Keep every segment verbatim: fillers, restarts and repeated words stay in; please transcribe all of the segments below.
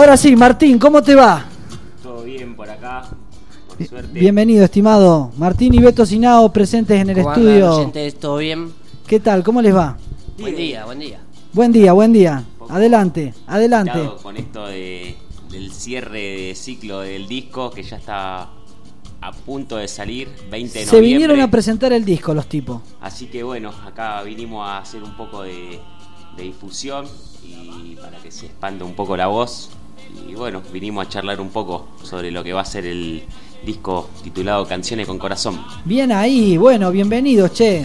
Ahora sí, Martín, ¿cómo te va? Todo bien por acá, por suerte. Bienvenido, estimado. Martín y Beto Sinao presentes en el ¿Cómo estudio. andan, oyentes? ¿Todo bien? ¿Qué tal? ¿Cómo les va? Buen día, buen día. Buen día, buen día. Adelante, adelante. Con esto de, del cierre de ciclo del disco que ya está a punto de salir, veinte de Se noviembre. vinieron a presentar el disco los tipos. Así que bueno, acá vinimos a hacer un poco de, de difusión y para que se expanda un poco la voz. Y bueno, vinimos a charlar un poco sobre lo que va a ser el disco titulado Canciones con Corazón. Bien ahí, bueno, bienvenidos, che.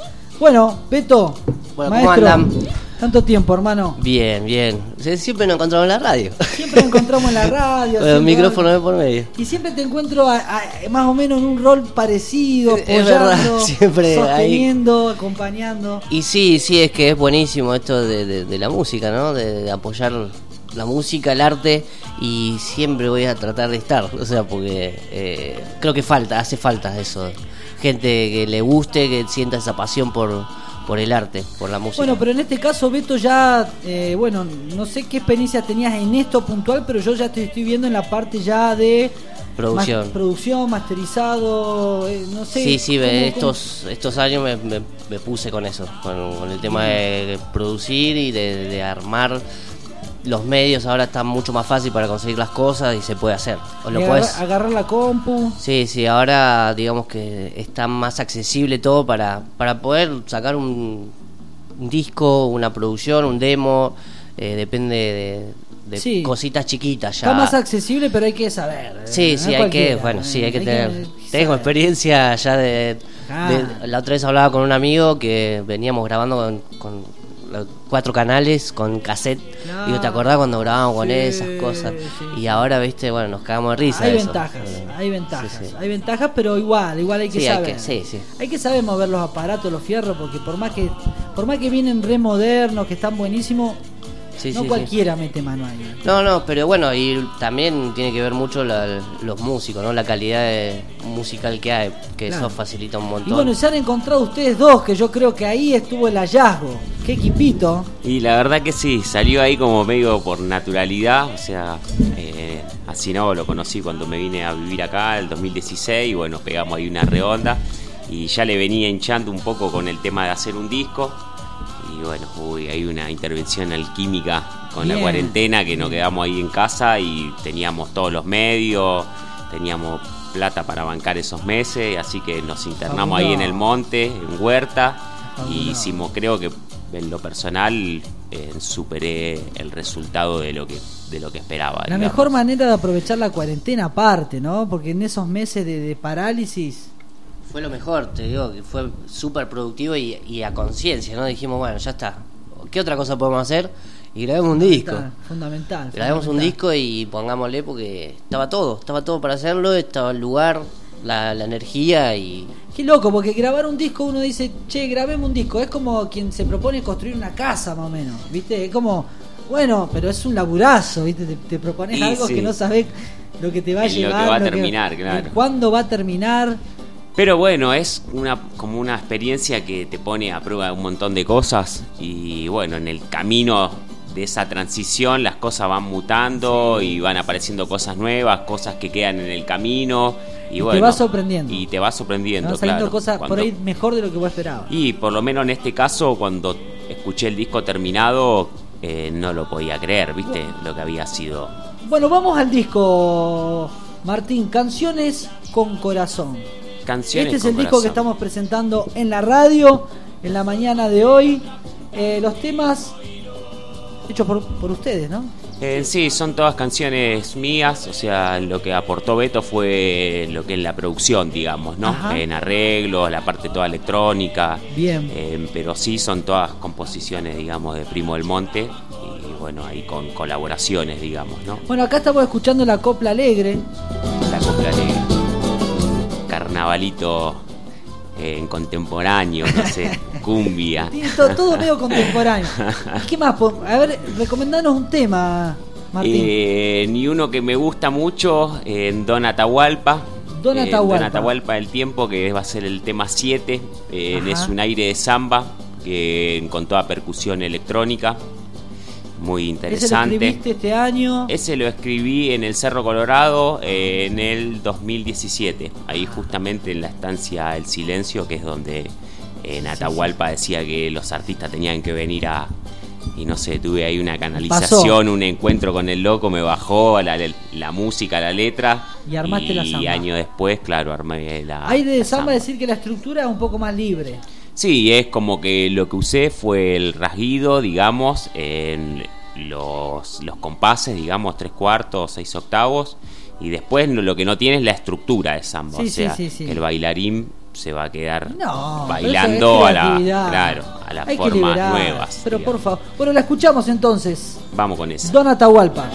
Bueno, Beto, Bueno, maestro, ¿cómo andan? Tanto tiempo, hermano. Bien, bien. Siempre nos encontramos en la radio. Siempre nos encontramos en la radio. Con el micrófono de por medio. Y siempre te encuentro a, a, más o menos en un rol parecido, Es apoyando, verdad, siempre sosteniendo, ahí. acompañando. Y sí, sí, es que es buenísimo esto de, de, de la música, ¿no? De, de apoyar la música, el arte, y siempre voy a tratar de estar, o sea, porque eh, creo que falta, hace falta eso. Gente que le guste, que sienta esa pasión por, por el arte, por la música. Bueno, pero en este caso, Beto, ya, eh, bueno, no sé qué experiencia tenías en esto puntual, pero yo ya te estoy viendo en la parte ya de producción, ma- producción, masterizado, eh, no sé. Sí, sí, cómo, estos cómo... estos años me, me, me puse con eso, con, con el tema de producir y de, de armar. Los medios ahora están mucho más fácil para conseguir las cosas y se puede hacer. O lo agarrar, podés... agarrar la compu. Sí, sí, ahora digamos que está más accesible todo para, para poder sacar un, un disco, una producción, un demo, eh, depende de, de sí. cositas chiquitas ya. Está más accesible, pero hay que saber. Sí, no sí, hay que, bueno, sí, hay que hay tener. Que tengo experiencia ya de, ah. de. La otra vez hablaba con un amigo que veníamos grabando con, con cuatro canales con cassette. No. Digo, ¿te acordás cuando grabábamos sí, con esas cosas? Sí. Y ahora, viste, bueno, nos cagamos de risa. Hay de eso. ventajas, bueno, hay ventajas, sí, sí. hay ventajas, pero igual, igual hay que sí, saber. Hay que, sí, sí. Hay que saber mover los aparatos, los fierros, porque por más que, por más que vienen re modernos, que están buenísimos, sí, no sí, cualquiera sí. mete mano ahí. No, no, pero bueno, y también tiene que ver mucho la, los músicos, ¿no? La calidad de, musical que hay, que claro. Eso facilita un montón. Y bueno, se han encontrado ustedes dos, que yo creo que ahí estuvo el hallazgo. Qué equipito. Y la verdad que sí, salió ahí como medio por naturalidad, o sea, eh, así no, lo conocí cuando me vine a vivir acá, el dos mil dieciséis, y bueno, pegamos ahí una redonda, y ya le venía hinchando un poco con el tema de hacer un disco. Y bueno, uy, hay una intervención alquímica con Bien. la cuarentena que nos quedamos ahí en casa y teníamos todos los medios, teníamos plata para bancar esos meses, así que nos internamos Fabuloso. ahí en el monte, en Huerta, Fabuloso. y hicimos, creo que en lo personal eh, superé el resultado de lo que de lo que esperaba. La digamos. mejor manera de aprovechar la cuarentena aparte, ¿no? Porque en esos meses de, de parálisis... Fue lo mejor, te digo, que fue súper productivo y, y a conciencia, ¿no? Dijimos, bueno, ya está. ¿Qué otra cosa podemos hacer? Y grabemos un disco. Fundamental. Grabemos fundamental. un disco y pongámosle porque estaba todo, estaba todo para hacerlo, estaba el lugar, la, la energía y... Qué loco, porque grabar un disco uno dice, che, grabemos un disco. Es como quien se propone construir una casa, más o menos, ¿viste? Es como, bueno, pero es un laburazo, ¿viste? Te, te propones y algo sí. que no sabés lo que te va a y llevar. Lo que va a lo terminar, que, claro. ¿Cuándo va a terminar? Pero bueno, es una como una experiencia que te pone a prueba un montón de cosas y bueno, en el camino de esa transición las cosas van mutando sí. y van apareciendo cosas nuevas, cosas que quedan en el camino y, y bueno, te va sorprendiendo. Y te va sorprendiendo, te van saliendo claro. cosas cuando, por ahí mejor de lo que vos esperabas. Y por lo menos en este caso, cuando escuché el disco terminado, eh, no lo podía creer, ¿viste? Bueno. Lo que había sido. Bueno, vamos al disco, Martín, Canciones con Corazón. Canciones este es el con disco corazón. que estamos presentando en la radio en la mañana de hoy. Eh, los temas hechos por, por ustedes, ¿no? Eh, sí, son todas canciones mías, o sea, lo que aportó Beto fue lo que es la producción, digamos, ¿no? Ajá. En arreglos, la parte toda electrónica. Bien. Eh, pero sí, son todas composiciones, digamos, de Primo del Monte y bueno, ahí con colaboraciones, digamos, ¿no? Bueno, acá estamos escuchando la Copla Alegre. La Copla Alegre. Carnavalito eh, en contemporáneo, no sé, cumbia. todo, todo medio contemporáneo. ¿Qué más? A ver, recomendanos un tema, Martín. Eh, ni uno que me gusta mucho, en eh, Don Atahualpa. Don Atahualpa. Eh, Don Atahualpa del Tiempo, que va a ser el tema siete. Eh, es un aire de samba, que con toda percusión electrónica. muy interesante. ¿Ese lo escribiste este año? Ese lo escribí en el Cerro Colorado eh, en el dos mil diecisiete, ahí justamente en la estancia El Silencio, que es donde eh, en Atahualpa decía que los artistas tenían que venir a... Y no sé, tuve ahí una canalización, pasó. Un encuentro con el loco, me bajó la, la música, la letra. Y armaste y, la samba. Y años después, claro, armé la... Hay de la samba decir que la estructura es un poco más libre. Sí, es como que lo que usé fue el rasguido, digamos, en los, los compases, digamos, tres cuartos, seis octavos. Y después lo que no tiene es la estructura de samba. Sí, o sea, sí, sí, sí. el bailarín se va a quedar no, bailando a la, claro, a las Hay formas nuevas. Pero digamos. por favor, bueno, la escuchamos entonces. Vamos con eso. Don Atahualpa.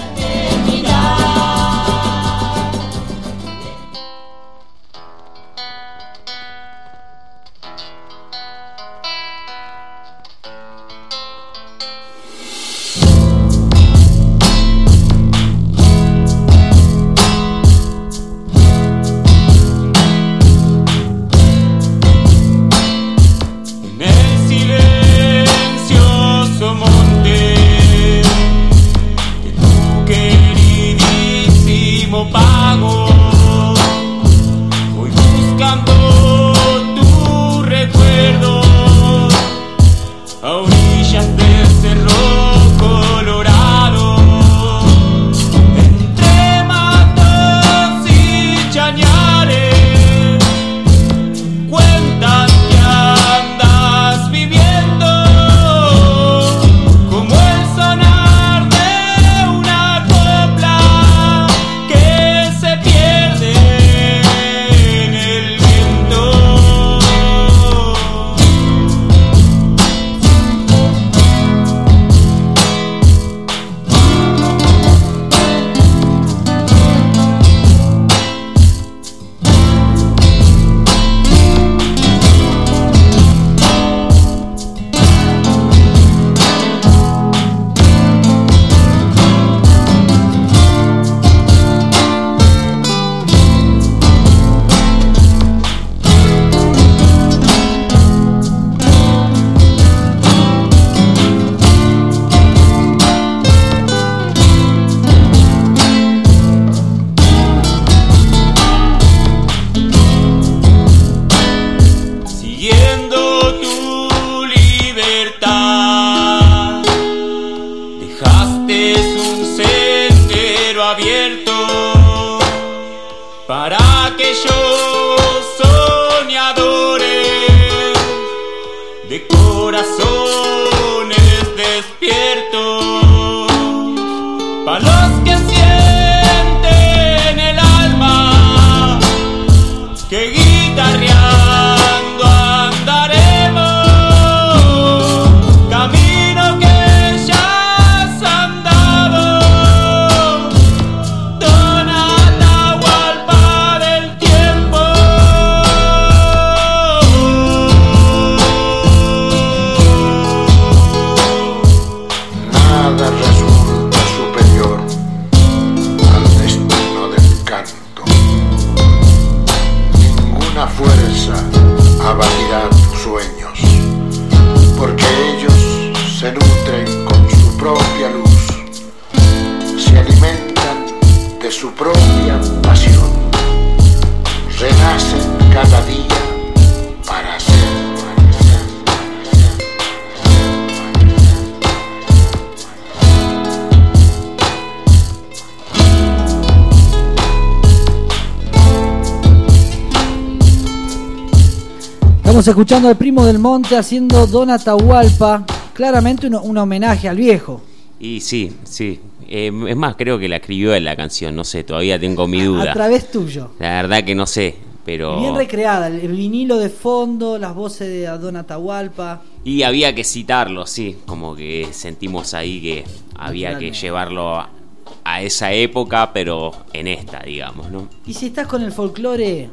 Estamos escuchando al Primo del Monte haciendo Don Atahualpa, claramente un, un homenaje al viejo. Y sí, sí. Eh, es más, creo que la escribió en la canción, no sé, todavía tengo mi duda. A través tuyo. La verdad que no sé, pero... Bien recreada, el vinilo de fondo, las voces de Don Atahualpa. Y había que citarlo, sí, como que sentimos ahí que había que llevarlo a, a esa época, pero en esta, digamos, ¿no? Y si estás con el folclore,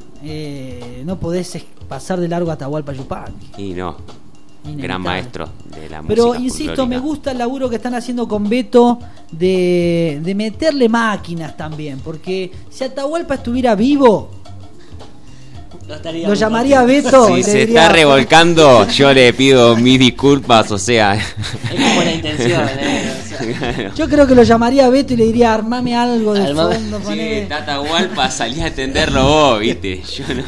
eh, no podés pasar de largo a Atahualpa Yupanqui. Y no, inevitable. Gran maestro de la música. Pero insisto, me gusta el laburo que están haciendo con Beto de, de meterle máquinas también, porque si Atahualpa estuviera vivo, no lo llamaría Beto. Si se diría, está revolcando, yo le pido mis disculpas, o sea. Es como la intención, ¿eh? O sea, Yo creo que lo llamaría a Beto y le diría, armame algo de Armame. fondo. Sí, ponele. Tata Hualpa, salí a atenderlo vos, viste. Yo no.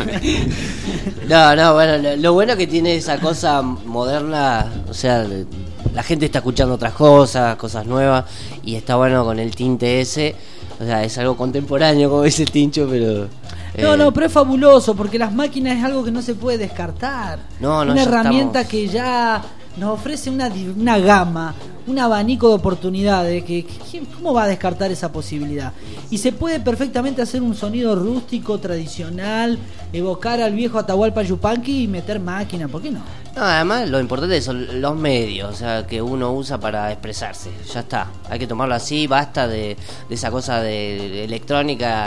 No, no, bueno, lo, lo bueno que tiene esa cosa moderna, o sea, la gente está escuchando otras cosas, cosas nuevas, y está bueno con el tinte ese, o sea, es algo contemporáneo, como dice Tincho, pero... No, eh, no, pero es fabuloso porque las máquinas es algo que no se puede descartar. No, no, una ya herramienta estamos- que ya nos ofrece una, di- una gama, un abanico de oportunidades. Que, que- ¿quién- ¿Cómo va a descartar esa posibilidad? Y se puede perfectamente hacer un sonido rústico, tradicional, evocar al viejo Atahualpa Yupanqui y meter máquina, ¿por qué no? No, además lo importante son los medios, o sea, que uno usa para expresarse. Ya está, hay que tomarlo así, basta de, de esa cosa de, de electrónica,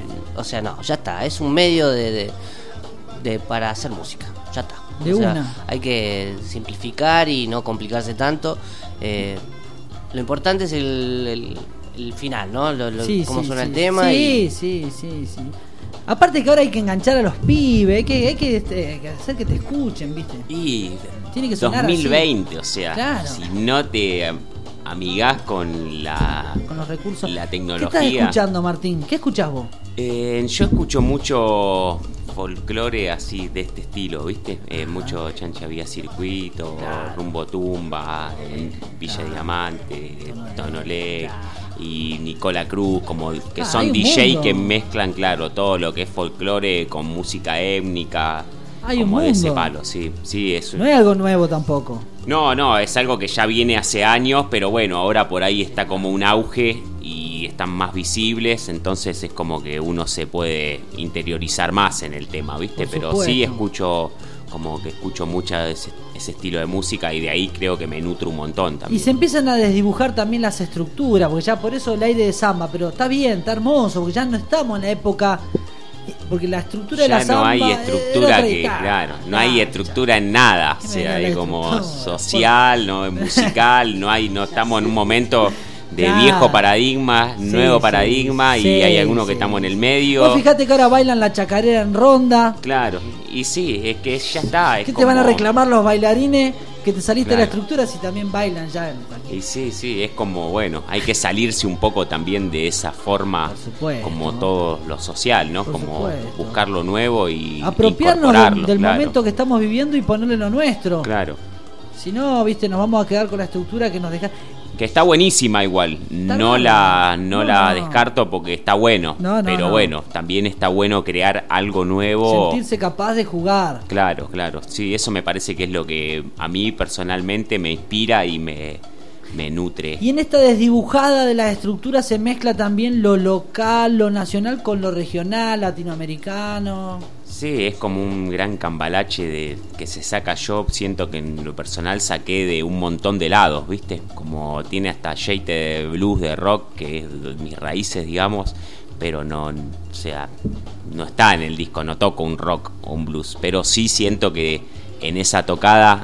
o sea, no, ya está, es un medio de, de, de- para hacer música, ya está. De O sea, una. hay que simplificar y no complicarse tanto. Eh, lo importante es el, el, el final, ¿no? Lo, lo- Sí, cómo sí, suena sí. el tema. Sí, y, sí, sí, sí. Aparte que ahora hay que enganchar a los pibes, hay que, hay que, este, que hacer que te escuchen, ¿viste? Y Tiene que sonar dos mil veinte, o sea, Claro. si no te am- amigás con la, Con los recursos. la ¿Qué tecnología. estás escuchando, Martín? ¿Qué escuchás vos? Eh, yo escucho mucho folclore así de este estilo, ¿viste? Eh, mucho Chancha Vía Circuito, Claro. Rumbo Tumba, eh, Villa Claro. Diamante, Tonolec. Tonolec Claro. y Nicola Cruz, como que Ah, son hay un D J mundo. que mezclan, claro, todo lo que es folclore con música étnica. Hay un como de ese mundo. palo, sí, sí, es un- No es algo nuevo tampoco. No, no, es algo que ya viene hace años, pero bueno, ahora por ahí está como un auge y están más visibles, entonces es como que uno se puede interiorizar más en el tema, ¿viste? Por Pero supuesto. sí escucho, como que escucho mucho ese, ese estilo de música y de ahí creo que me nutro un montón Y también. se empiezan a desdibujar también las estructuras, porque ya por eso el aire de samba, pero está bien, está hermoso, porque ya no estamos en la época. Porque la estructura de Ya la samba. no hay era estructura otra que, guitarra. claro, no Claro, hay estructura en nada, o ¿Qué me sea, da la es como estructura? social, no es musical, no hay, no estamos en un momento de Claro. viejo paradigma, Sí, nuevo sí, paradigma y sí, hay algunos que sí. estamos en el medio. Vos fijate que ahora bailan la chacarera en ronda. Claro, y sí, es que ya está. Es ¿Qué te van a como- reclamar los bailarines que te saliste de la Claro. estructura si también bailan ya? en cualquier- Y sí, sí, es como, bueno, hay que salirse un poco también de esa forma, Por supuesto. como todo lo social, ¿no? Por como supuesto. buscar lo nuevo y Apropiarnos incorporarlo, del, del claro. momento que estamos viviendo y ponerle lo nuestro. Claro, Si no, viste, nos vamos a quedar con la estructura que nos deja. que está buenísima igual, Está no buena. la no, No, la no. descarto porque está bueno, No, no, pero no. bueno, también está bueno crear algo nuevo. Sentirse capaz de jugar. Claro, claro, sí, eso me parece que es lo que a mí personalmente me inspira y me, me nutre. Y en esta desdibujada de las estructuras se mezcla también lo local, lo nacional con lo regional, latinoamericano. Sí, es como un gran cambalache de que se saca. Yo siento que en lo personal saqué de un montón de lados, ¿viste? Como tiene hasta shade de blues, de rock, que es de mis raíces, digamos, pero no, o sea, no está en el disco, no toco un rock o un blues, pero sí siento que en esa tocada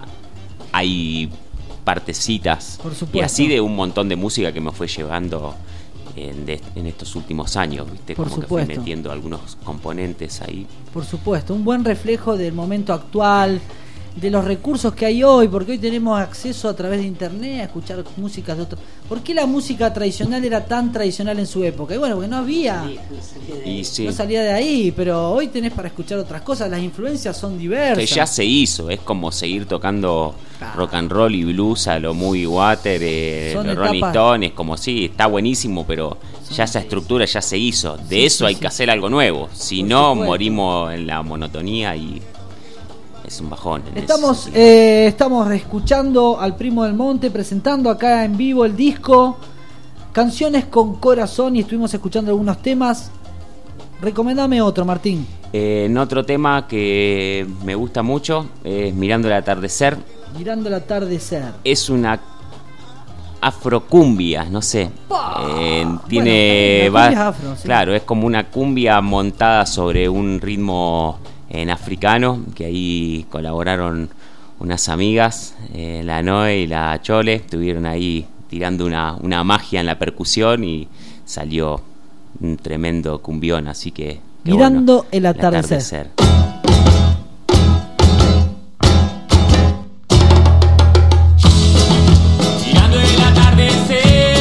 hay partecitas Por supuesto. y así de un montón de música que me fue llevando en, de- en estos últimos años, ¿viste? Por Como que fui supuesto. metiendo algunos componentes ahí. Por supuesto, un buen reflejo del momento actual, de los recursos que hay hoy, porque hoy tenemos acceso a través de internet a escuchar músicas de otros. ¿Por qué la música tradicional era tan tradicional en su época? Y bueno, porque no había, Y sí, no salía de ahí, pero hoy tenés para escuchar otras cosas, las influencias son diversas. que ya se hizo, es como seguir tocando Claro. rock and roll y blues a lo Movie Water, eh, Son los Rolling etapas- Stones, como sí, está buenísimo, pero Son- ya esa estructura ya se hizo. De Sí, eso sí, hay sí. que hacer algo nuevo, si Por no supuesto. morimos en la monotonía y es un bajón. en ese Estamos, sentido. eh, estamos escuchando al Primo del Monte presentando acá en vivo el disco Canciones con Corazón y estuvimos escuchando algunos temas. Recomendame otro, Martín. Eh, en otro tema que me gusta mucho es Mirando el atardecer. Mirando el atardecer. Es una afrocumbia, no sé. Pa. Eh, Bueno, tiene la va- cumbia es afro, sí. claro, es como una cumbia montada sobre un ritmo en africano, que ahí colaboraron unas amigas, eh, la Noe y la Chole, estuvieron ahí tirando una, una magia en la percusión y salió un tremendo cumbión, así que qué Mirando bueno, el atardecer. Mirando el atardecer,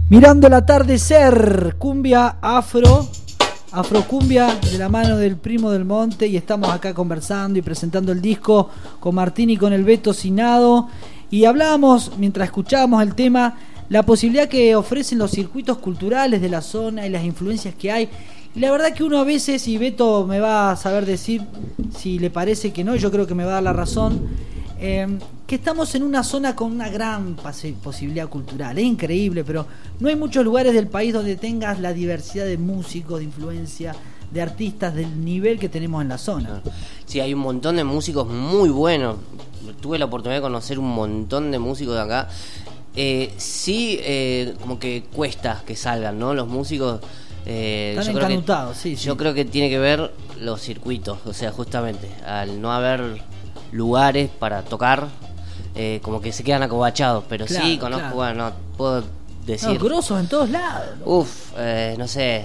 Mirando el atardecer, cumbia afro, afrocumbia de la mano del Primo del Monte, y estamos acá conversando y presentando el disco con Martín y con el Beto Sinado, y hablábamos mientras escuchábamos el tema la posibilidad que ofrecen los circuitos culturales de la zona y las influencias que hay. Y la verdad que uno a veces, y Beto me va a saber decir si le parece que no, yo creo que me va a dar la razón, eh, que estamos en una zona con una gran posibilidad cultural. Es increíble, pero no hay muchos lugares del país donde tengas la diversidad de músicos, de influencia, de artistas del nivel que tenemos en la zona. Sí, hay un montón de músicos muy buenos. Tuve la oportunidad de conocer un montón de músicos de acá. Eh, sí, eh, como que cuesta que salgan, ¿no? Los músicos... Eh, Están yo encanutados, creo que, sí, yo sí. creo que tiene que ver los circuitos, o sea, justamente, al no haber lugares para tocar, eh, como que se quedan acobachados, pero Claro, sí, conozco, claro. bueno, no puedo decir... No, grosos en todos lados. Uf, eh, no sé,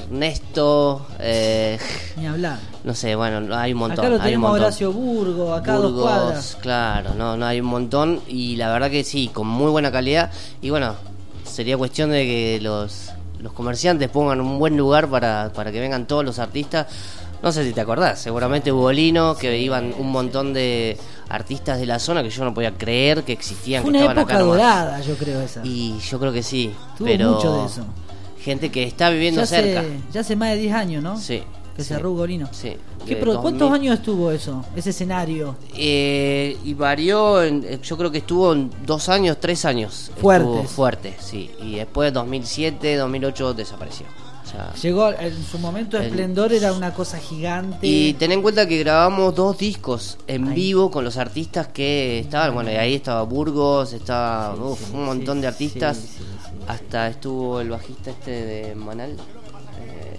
Ernesto, eh, Ni hablar. no sé, bueno, hay un montón. Acá lo hay un tenemos a montón. Horacio Burgo, acá a dos Burgos, cuadras. claro, no, no hay un montón, y la verdad que sí, con muy buena calidad, y bueno, sería cuestión de que los, los comerciantes pongan un buen lugar para, para que vengan todos los artistas. No sé si te acordás, seguramente Ugolino, que iban un montón de artistas de la zona que yo no podía creer que existían. Fue que una estaban época acá nomás. dorada, yo creo esa. Y yo creo que sí, Tuvo pero mucho de eso. gente que está viviendo Ya cerca. hace, ya hace más de diez años, ¿no? Sí. Que sí, cerró Ugolino. Sí. ¿Qué de pro- ¿Cuántos dos mil años estuvo eso, ese escenario? Eh, y varió, en- yo creo que estuvo en dos años, tres años. Fuertes. Estuvo fuerte, sí. Y después, dos mil siete, dos mil ocho, desapareció. O sea, Llegó en su momento de El- esplendor, era una cosa gigante. y ten en cuenta que grabamos dos discos en Ay. vivo con los artistas que estaban. Bueno, y ahí estaba Burgos, estaba Sí, uf, sí, un montón sí, de artistas. sí, sí, sí. Hasta estuvo el bajista este de Manal. Eh,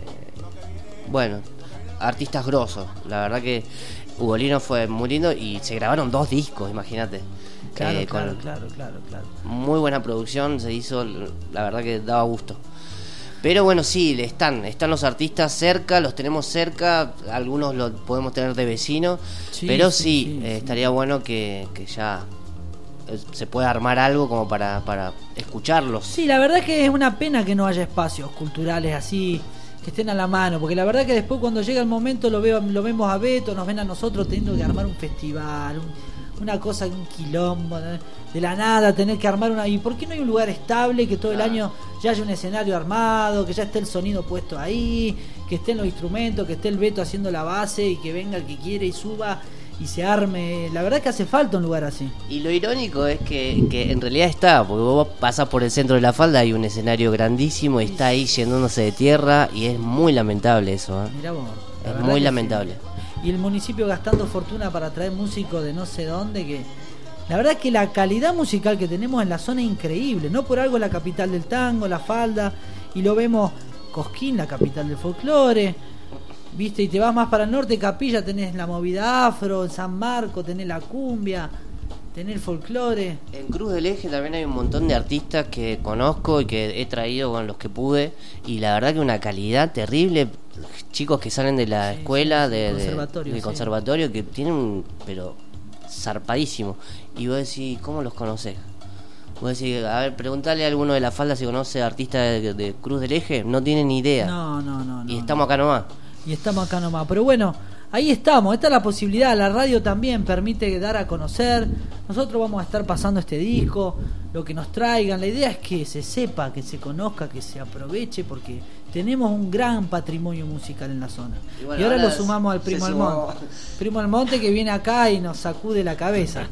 bueno, artistas grosos. La verdad que Ugolino fue muy lindo y se grabaron dos discos, imagínate. Claro, Eh, claro, con claro, claro, claro. muy buena producción se hizo, la verdad que daba gusto. Pero bueno, sí, están, están los artistas cerca, los tenemos cerca, algunos los podemos tener de vecino, Sí, pero sí, sí, sí, eh, sí. estaría bueno que, que ya eh, se pueda armar algo como para, para escucharlos. Sí, la verdad que es una pena que no haya espacios culturales así que estén a la mano, porque la verdad que después cuando llega el momento lo veo, lo vemos a Beto, nos ven a nosotros teniendo que armar un festival, un- una cosa, un quilombo, ¿no? De la nada tener que armar una... ¿Y por qué no hay un lugar estable que todo el año ya haya un escenario armado, que ya esté el sonido puesto ahí, que estén los instrumentos, que esté el Beto haciendo la base y que venga el que quiere y suba y se arme? La verdad que hace falta un lugar así. Y lo irónico es que, que en realidad está, porque vos pasás por el centro de la falda, hay un escenario grandísimo y está ahí llenándose de tierra y es muy lamentable eso, ¿eh? Mirá vos, la Es verdad muy que lamentable. sí. Y el municipio gastando fortuna para traer músicos de no sé dónde, que la verdad es que la calidad musical que tenemos en la zona es increíble. No por algo es la capital del tango, la falda, y lo vemos Cosquín, la capital del folclore, viste, y te vas más para el norte, Capilla, tenés la movida afro, en San Marco tenés la cumbia, tenés el folclore. En Cruz del Eje también hay un montón de artistas que conozco y que he traído con los que pude, y la verdad que una calidad terrible, chicos que salen de la Sí, escuela, sí, sí, de, de- conservatorio, del sí. conservatorio, que tienen un, pero zarpadísimo, y vos decís, ¿cómo los conocés? Vos decís, a ver, preguntale a alguno de la falda si conoce artistas de, de Cruz del Eje, no tienen ni idea, No, no, no, no. y estamos acá nomás. Y estamos acá nomás. Pero bueno, ahí estamos. Esta es la posibilidad. La radio también permite dar a conocer. Nosotros vamos a estar pasando este disco, lo que nos traigan. La idea es que se sepa, que se conozca, que se aproveche, porque tenemos un gran patrimonio musical en la zona. Y Y, bueno, ahora ahora lo sumamos al se Primo sumó. Almonte. Primo Almonte que viene acá y nos sacude la cabeza.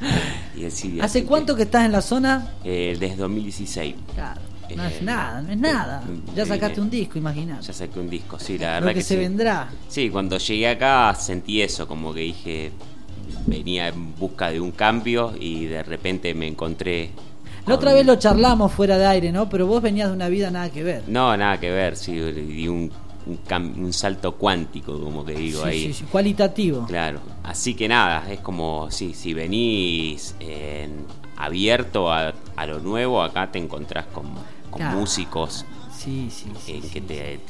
Y así- ¿Hace así cuánto que estás en la zona? Eh, desde dos mil dieciséis. Claro, no Eh, es nada, no es nada. Ya eh, sacaste eh, un disco, imagínate. Ya saqué un disco, sí, la verdad Lo que, que se sí. vendrá. Sí, cuando llegué acá sentí eso, como que dije, venía en busca de un cambio y de repente me encontré... La otra con- vez lo charlamos fuera de aire, ¿no? Pero vos venías de una vida nada que ver. No, nada que ver, sí, di un, un, cam- un salto cuántico, como que digo Sí, ahí. sí, sí, cualitativo. Claro, así que nada, es como, sí, si venís eh, abierto a, a lo nuevo, acá te encontrás con, con Claro. músicos Sí, sí, sí. eh, sí, que te, te-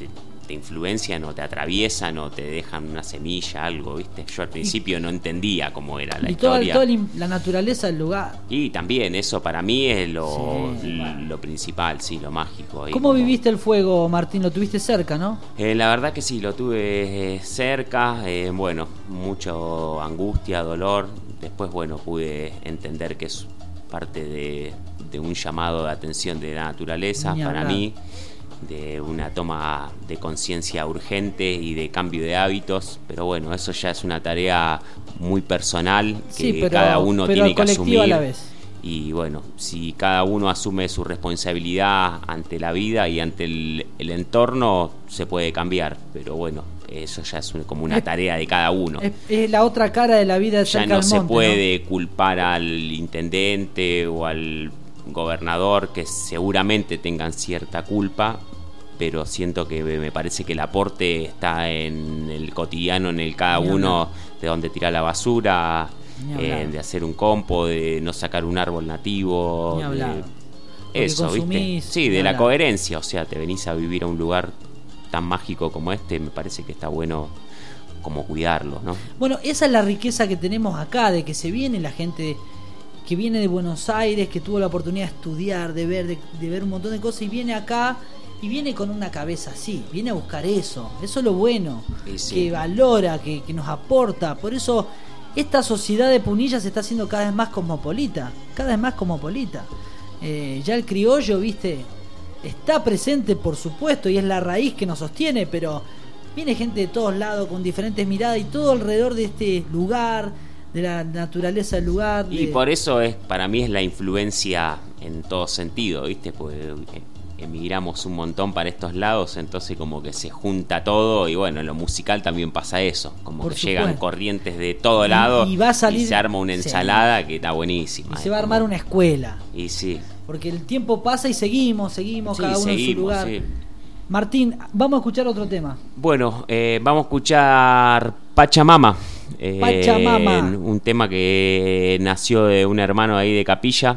te influencian o te atraviesan o te dejan una semilla, algo, ¿viste? Yo al principio no entendía cómo era la y toda, historia. toda la naturaleza del lugar. Y también eso para mí es lo, Sí, lo, bueno. lo principal, sí, lo mágico. Ahí ¿Cómo como- viviste el fuego, Martín? Lo tuviste cerca, ¿no? Eh, la verdad que sí, lo tuve eh, cerca, eh, bueno, mucho angustia, dolor. Después, bueno, pude entender que es parte de, de un llamado de atención de la naturaleza Ni para hablar. mí, de una toma de conciencia urgente y de cambio de hábitos. Pero bueno, eso ya es una tarea muy personal que Sí, pero- cada uno pero tiene que colectiva asumir. a la vez. Y bueno, si cada uno asume su responsabilidad ante la vida y ante el, el entorno, se puede cambiar. Pero bueno, eso ya es un- como una Es- tarea de cada uno. Es, es la otra cara de la vida de Ya cerca no del se monte, puede culpar al intendente o al gobernador, que seguramente tengan cierta culpa, pero siento que me parece que el aporte está en el cotidiano, en el cada Ni uno, hablar. de donde tirar la basura, Ni eh, hablar. de hacer un compo, de no sacar un árbol nativo, Ni hablar. de- Porque eso, ¿viste? consumís, Sí, ni de la hablar. coherencia, o sea, te venís a vivir a un lugar tan mágico como este, me parece que está bueno como cuidarlo, ¿no? Bueno, esa es la riqueza que tenemos acá, de que se viene la gente que viene de Buenos Aires, que tuvo la oportunidad de estudiar, de ver, de, de ver un montón de cosas, y viene acá y viene con una cabeza así, viene a buscar eso, eso es lo bueno, Y sí. que valora, que, que nos aporta. Por eso esta sociedad de Punilla se está haciendo cada vez más cosmopolita, cada vez más cosmopolita. Eh, ya el criollo, viste, está presente, por supuesto, y es la raíz que nos sostiene, pero viene gente de todos lados con diferentes miradas y todo alrededor de este lugar, de la naturaleza del lugar. Y de- por eso es para mí es la influencia en todo sentido, ¿viste? Porque eh, emigramos un montón para estos lados, entonces como que se junta todo y bueno, en lo musical también pasa eso, como Por que llegan supuesto. corrientes de todo Y- lado y va a salir- se arma una sí. ensalada que está buenísima. y es se va a armar como- una escuela, Y sí, porque el tiempo pasa y seguimos, seguimos, sí, cada uno en su seguimos, lugar. sí. Martín, vamos a escuchar otro tema. Bueno, eh, vamos a escuchar Pachamama. eh, Pachamama. Un tema que nació de un hermano ahí de Capilla,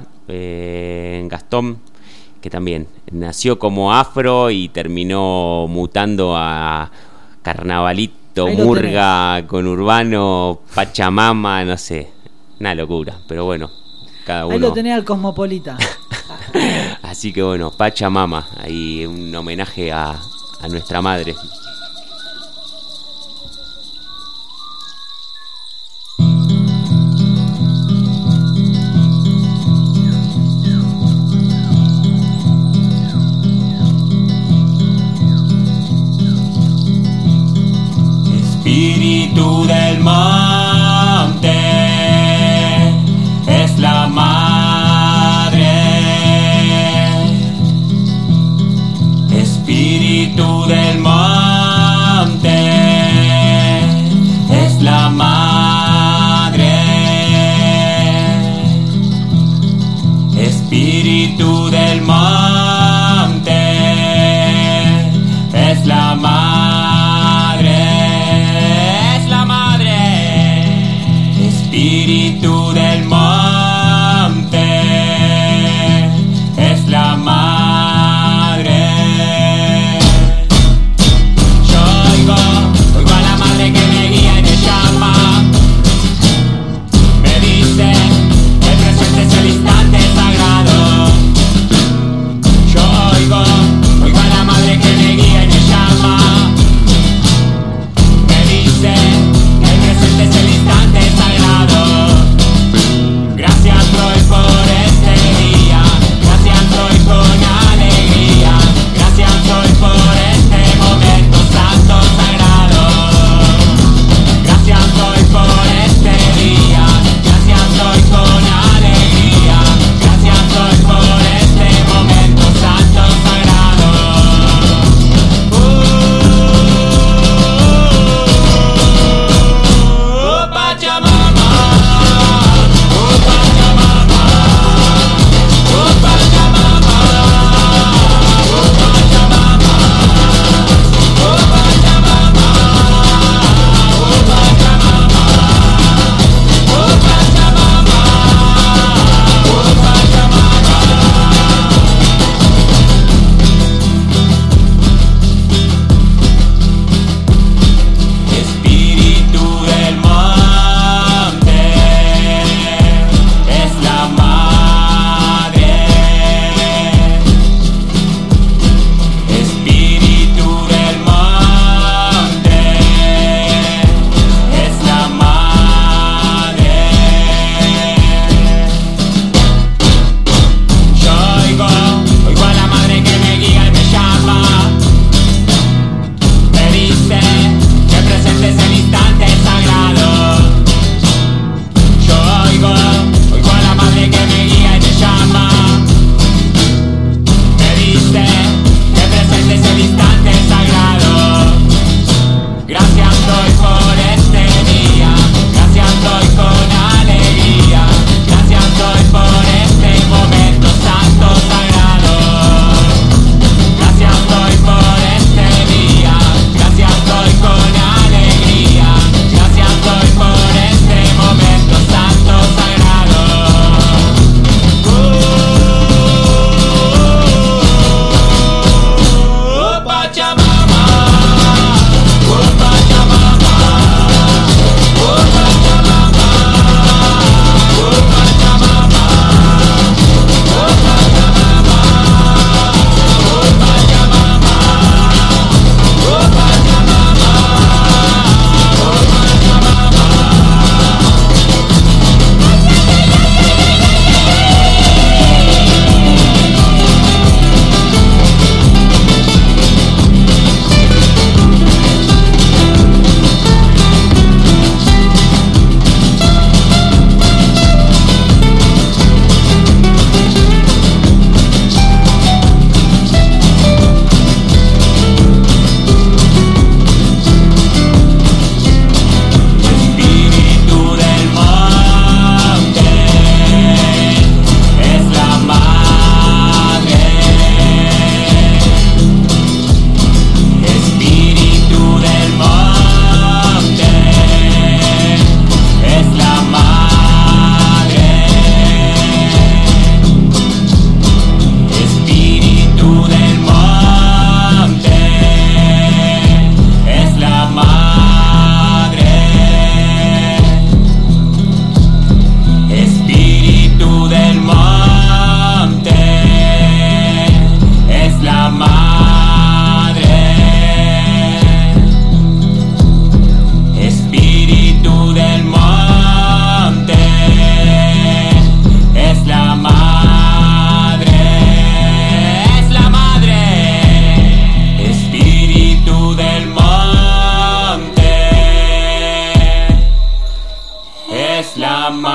eh, en Gastón, que también nació como afro y terminó mutando a carnavalito, Ahí lo murga, con urbano, Pachamama, no sé. Una locura, pero bueno, cada uno. Ahí lo tenés al cosmopolita. Así que bueno, Pachamama, ahí un homenaje a, a nuestra madre. Espíritu del monte es la madre. Espíritu del monte es la madre. Espíritu del monte es la madre. Es la madre. Espíritu del monte es la madre. Yo oigo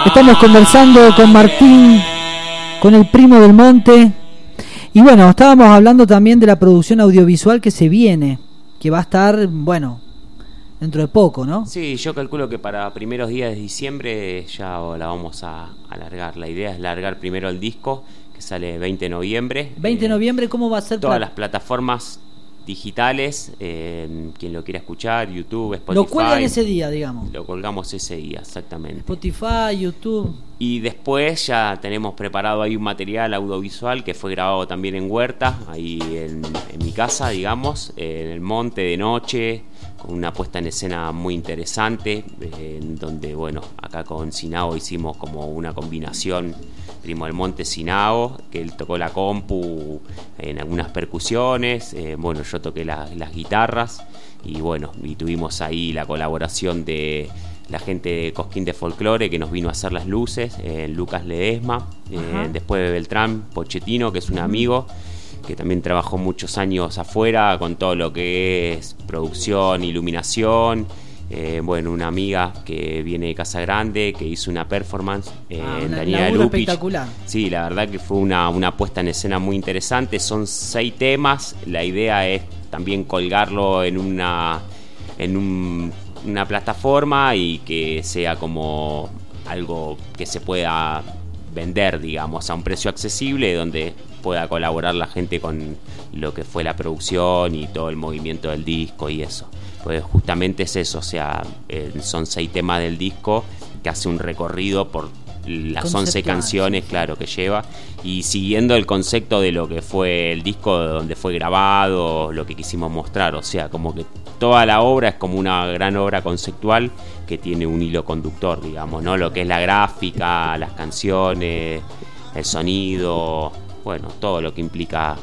Estamos conversando con Martín, con el Primo del Monte. Y bueno, estábamos hablando también de la producción audiovisual que se viene, que va a estar, bueno, dentro de poco, ¿no? Sí, yo calculo que para primeros días de diciembre ya la vamos a alargar. La idea es largar primero el disco, que sale veinte de noviembre. veinte de noviembre, ¿cómo va a ser? Todas plat- las plataformas digitales, eh, quien lo quiera escuchar, YouTube, Spotify. Lo cuelgan ese día, digamos. Lo colgamos ese día, exactamente. Spotify, YouTube. Y después ya tenemos preparado ahí un material audiovisual que fue grabado también en Huerta, ahí en, en mi casa, digamos, en el monte de noche, con una puesta en escena muy interesante, eh, en donde, bueno, acá con Sinao hicimos como una combinación, Primo del Monte Sinao, que él tocó la compu en algunas percusiones, eh, bueno, yo toqué la, las guitarras, y bueno, y tuvimos ahí la colaboración de la gente de Cosquín de Folclore, que nos vino a hacer las luces, eh, Lucas Ledesma, eh, después de Beltrán Pochettino, que es un amigo que también trabajó muchos años afuera con todo lo que es producción, iluminación, eh, bueno, una amiga que viene de Casa Grande, que hizo una performance, eh, Ah, en una- Daniela laburo Lupich. espectacular. Sí, la verdad que fue una, una puesta en escena muy interesante, son seis temas, la idea es también colgarlo en una en un, una plataforma y que sea como algo que se pueda vender, digamos, a un precio accesible, donde pueda colaborar la gente con lo que fue la producción y todo el movimiento del disco y eso. Pues justamente es eso, o sea, eh, son seis temas del disco que hace un recorrido por las once Conceptual, canciones, sí. claro, que lleva, y siguiendo el concepto de lo que fue el disco, donde fue grabado, lo que quisimos mostrar, o sea, como que toda la obra es como una gran obra conceptual que tiene un hilo conductor, digamos, ¿no? Lo que es la gráfica, las canciones, el sonido, bueno, todo lo que implica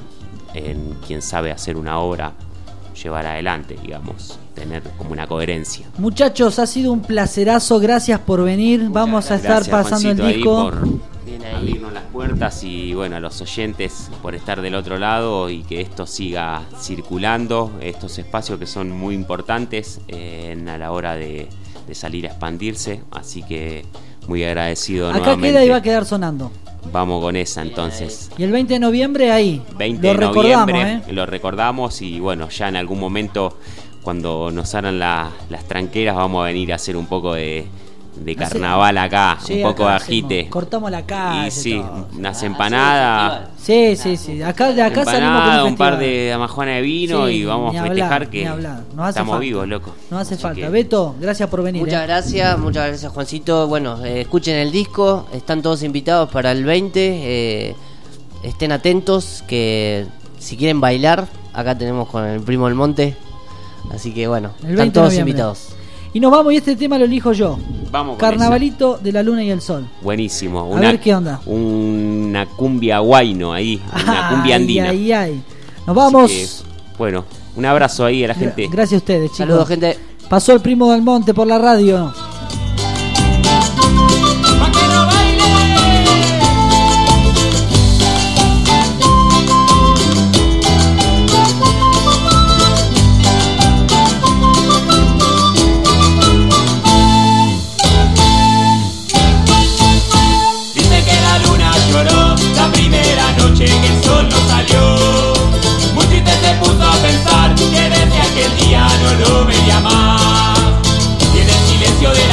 en quien sabe hacer una obra, llevar adelante, digamos, tener como una coherencia. Muchachos, ha sido un placerazo, gracias por venir. Muchas Vamos a estar gracias, pasando Juancito, el ahí disco. por Bien ahí. abrirnos las puertas y bueno, a los oyentes por estar del otro lado y que esto siga circulando, estos espacios que son muy importantes eh, a la hora de, de salir a expandirse, así que muy agradecido Acá nuevamente. queda y va a quedar sonando. Vamos con esa entonces. Y el veinte de noviembre ahí. veinte Lo de recordamos, noviembre ¿eh? lo recordamos y bueno, ya en algún momento cuando nos hagan la- las tranqueras vamos a venir a hacer un poco de, de Hace- carnaval acá, Sí, un poco acá de hacemos- agite. cortamos la calle. Y sí, todo. unas empanadas, Sí, sí, sí. Acá, de acá salimos con empanada, un un par festival. de damajuana de vino Sí, y vamos ni a hablar, festejar ni que hablar. Nos hace estamos falta. vivos, loco. No hace Así falta. que- Beto, gracias por venir. Muchas ¿eh? gracias, muchas gracias Juancito. Bueno, eh, escuchen el disco, están todos invitados para el veinte. eh, estén atentos que si quieren bailar, acá tenemos con el Primo del Monte. Así que bueno, El están veinte de todos noviembre. invitados. Y nos vamos y este tema lo elijo yo. Vamos con Carnavalito de la Luna y el Sol. esa. Buenísimo. A ver qué onda. Una cumbia guayno ahí, una cumbia Ay, andina. ay, ay. Nos vamos. Así que, bueno, un abrazo ahí a la Gra- gente. Gracias a ustedes, chicos. Saludos, gente. Pasó el Primo del Monte por la radio. Pa' que no baile. Dice que la luna lloró la primera noche que el sol no salió. Muy triste se puso a pensar que desde aquel día no lo veía más. Y en el silencio de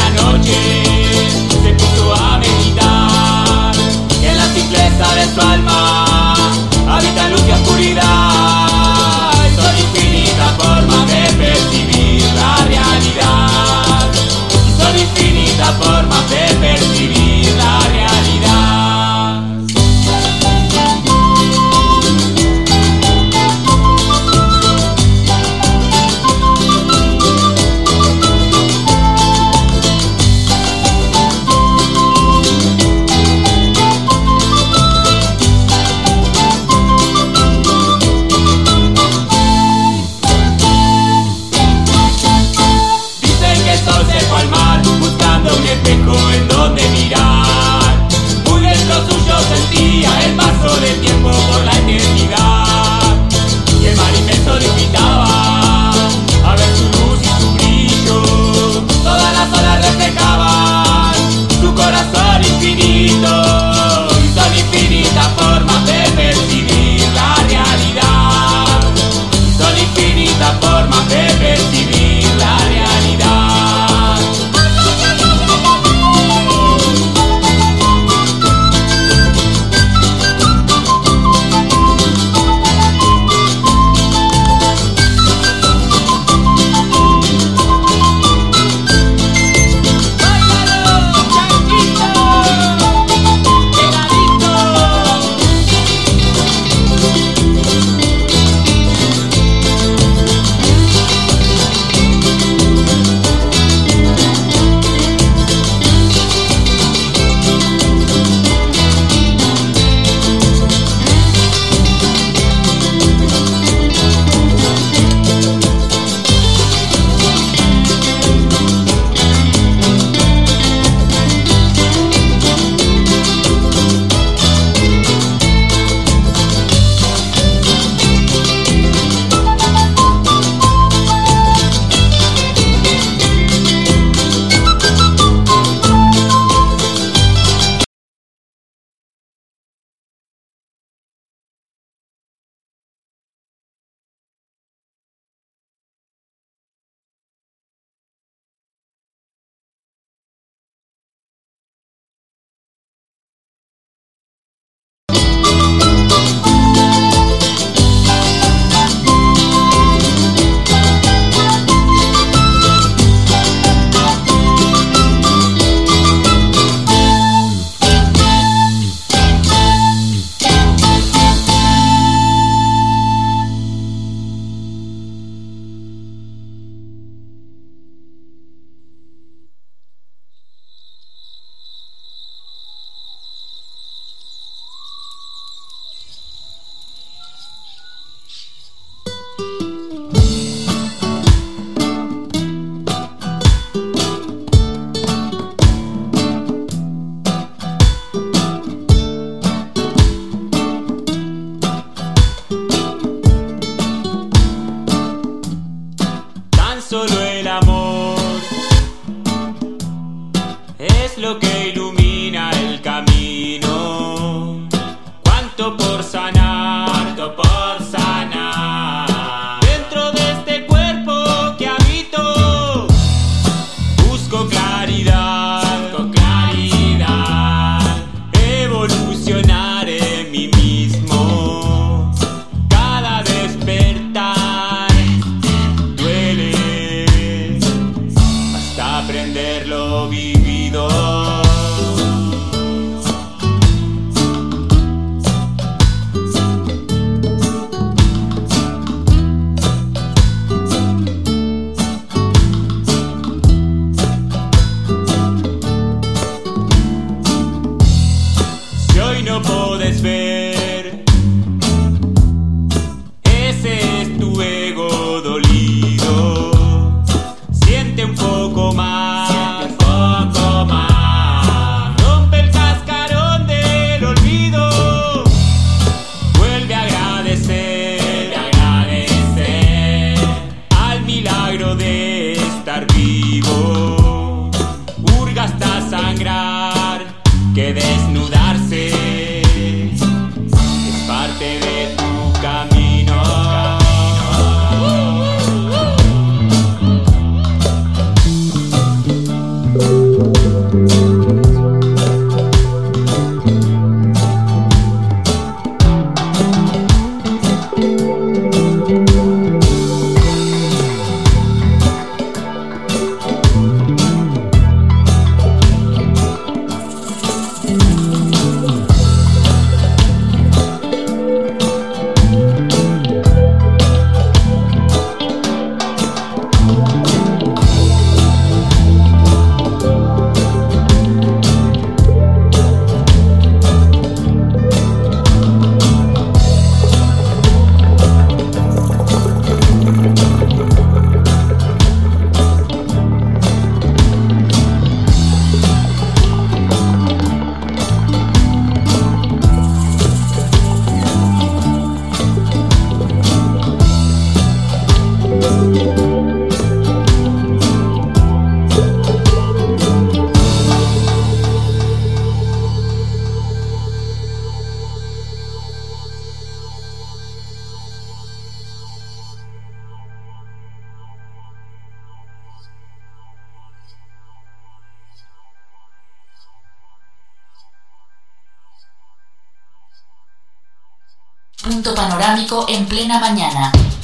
Punto panorámico en plena mañana.